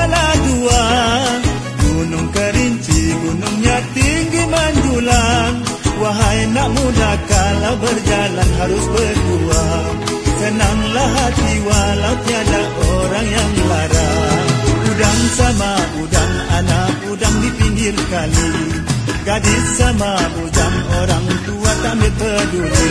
adalah dua, Gunung Kerinci, gunungnya tinggi menjulang. Wahai nak muda, kalau berjalan harus berdua. Senanglah hati walau tiada orang yang larang. Udang sama udang, anak udang di pinggir kali. Gadis sama bujang, orang tua tak peduli.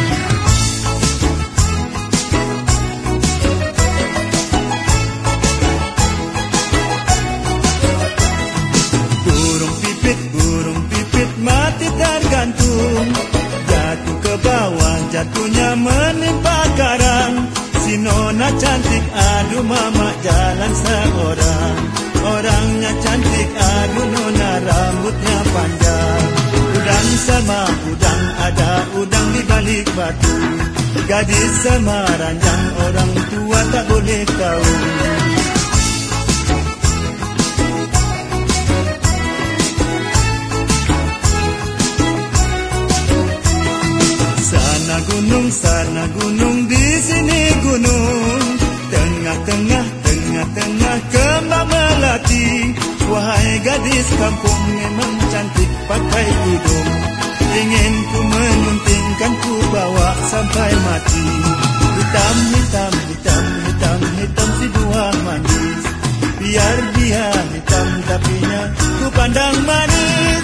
Burung pipit mati tergantung. Jatuh ke bawah, jatuhnya menimpa karang. Si nona cantik, aduh mama jalan seorang. Orangnya cantik, aduh nona rambutnya panjang. Udang sama udang, ada udang di balik batu. Gadis sama ranjang, orang tua tak boleh tahu. Sana gunung, di sini gunung. Tengah-tengah kembang melati. Wahai gadis kampung, memang cantik pakai tudung. Ingin ku menyuntingkan, ku bawa sampai mati. Hitam si buah manis. Biar dia hitam tapinya ku pandang manis.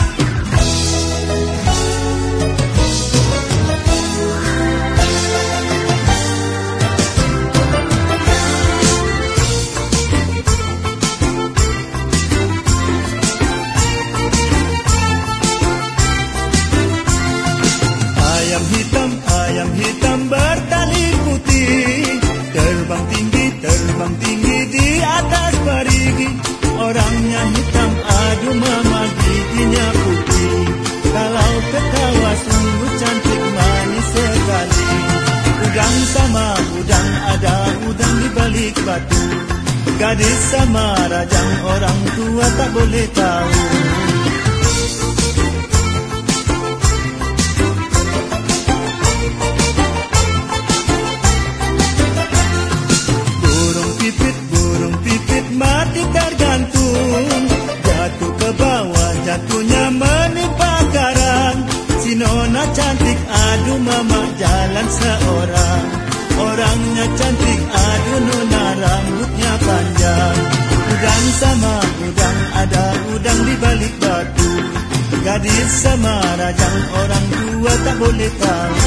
Ayam hitam bertali putih, terbang tinggi di atas perigi. Orangnya hitam, aduh mama giginya putih. Kalau ketawa sungguh cantik manis sekali. Udang sama udang, ada udang di balik batu. Gadis sama rajang, orang tua tak boleh tahu. Mati tergantung, jatuh ke bawah, jatuhnya menimpa karang. Si nona cantik, aduh mama jalan seorang. Orangnya cantik, aduh nona rambutnya panjang. Udang sama udang, ada udang di balik batu. Gadis sama rajang, orang tua tak boleh tahu.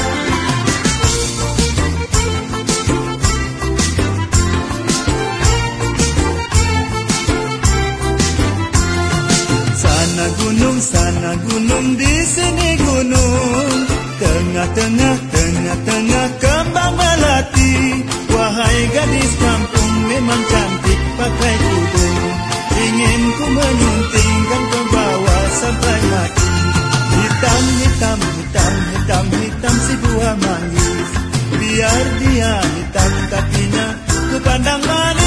Sana gunung, di sini gunung. Tengah-tengah kembang melati. Wahai gadis kampung, memang cantik pakai tudung. Ingin ku menyuntingkan, ku bawa sampai mati. Hitam si buah manis. Biar dia hitam tapinya ku pandang manis.